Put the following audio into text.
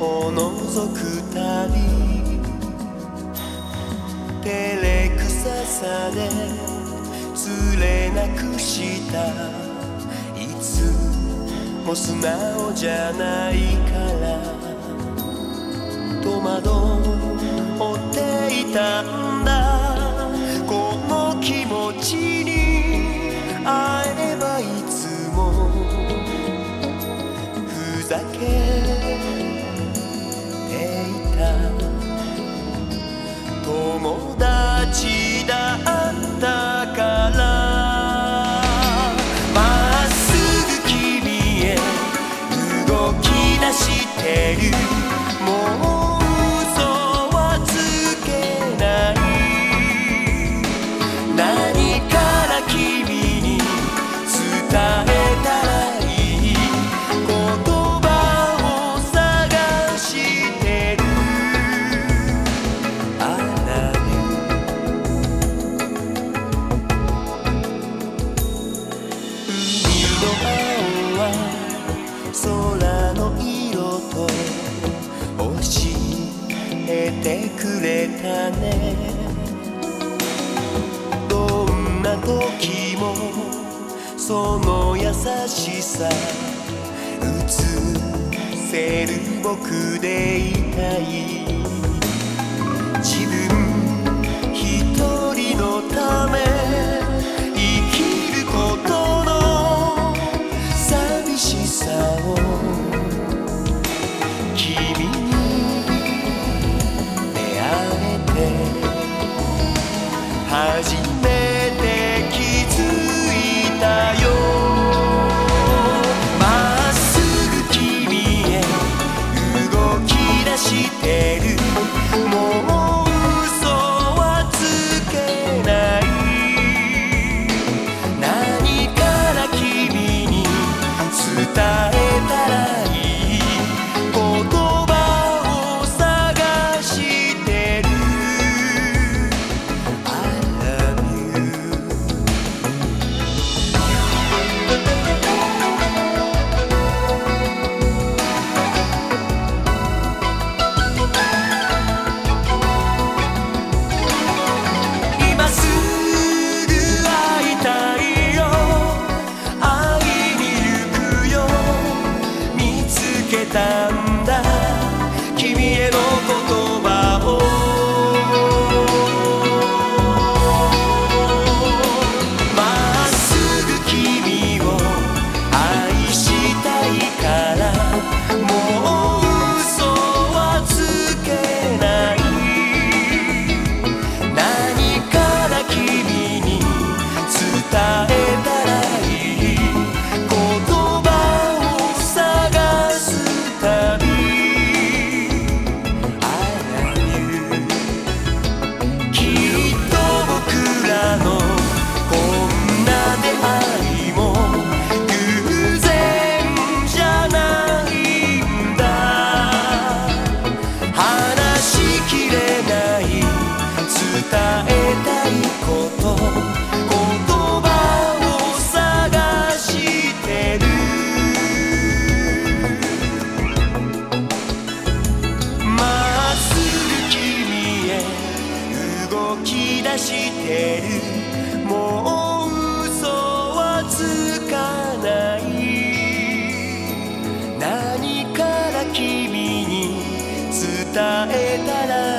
を覗くたび照れくささで釣れなくしたいつも素直じゃないから戸惑っていたんだこの気持ちに会えればいつもふざけていた友達だったからまっすぐ君へ動き出してるもう嘘はつけない何から君に伝えたらいい言葉を探してる I love you 海の青は空の色と教えてくれたねどんな時もその優しさ映せる僕でいたい自分一人のため生きることの寂しさを君に出会えて初めて気づいたよまっすぐ君へ動き出してるもう嘘はつけない何から君に伝えたらいい言葉を探してる I love you 今すぐ会いたいよ会いに行くよ見つけたんだ君への言葉をまっすぐ君を愛したいからもう嘘はつけない何から君に伝えたらいい言葉を探す旅 I love you きっと僕らのこんな出会いも偶然じゃないんだ話しきれない伝えたいこと言葉を探してるまっすぐ君へ動き出してるもう嘘はつかない何から君に伝えたら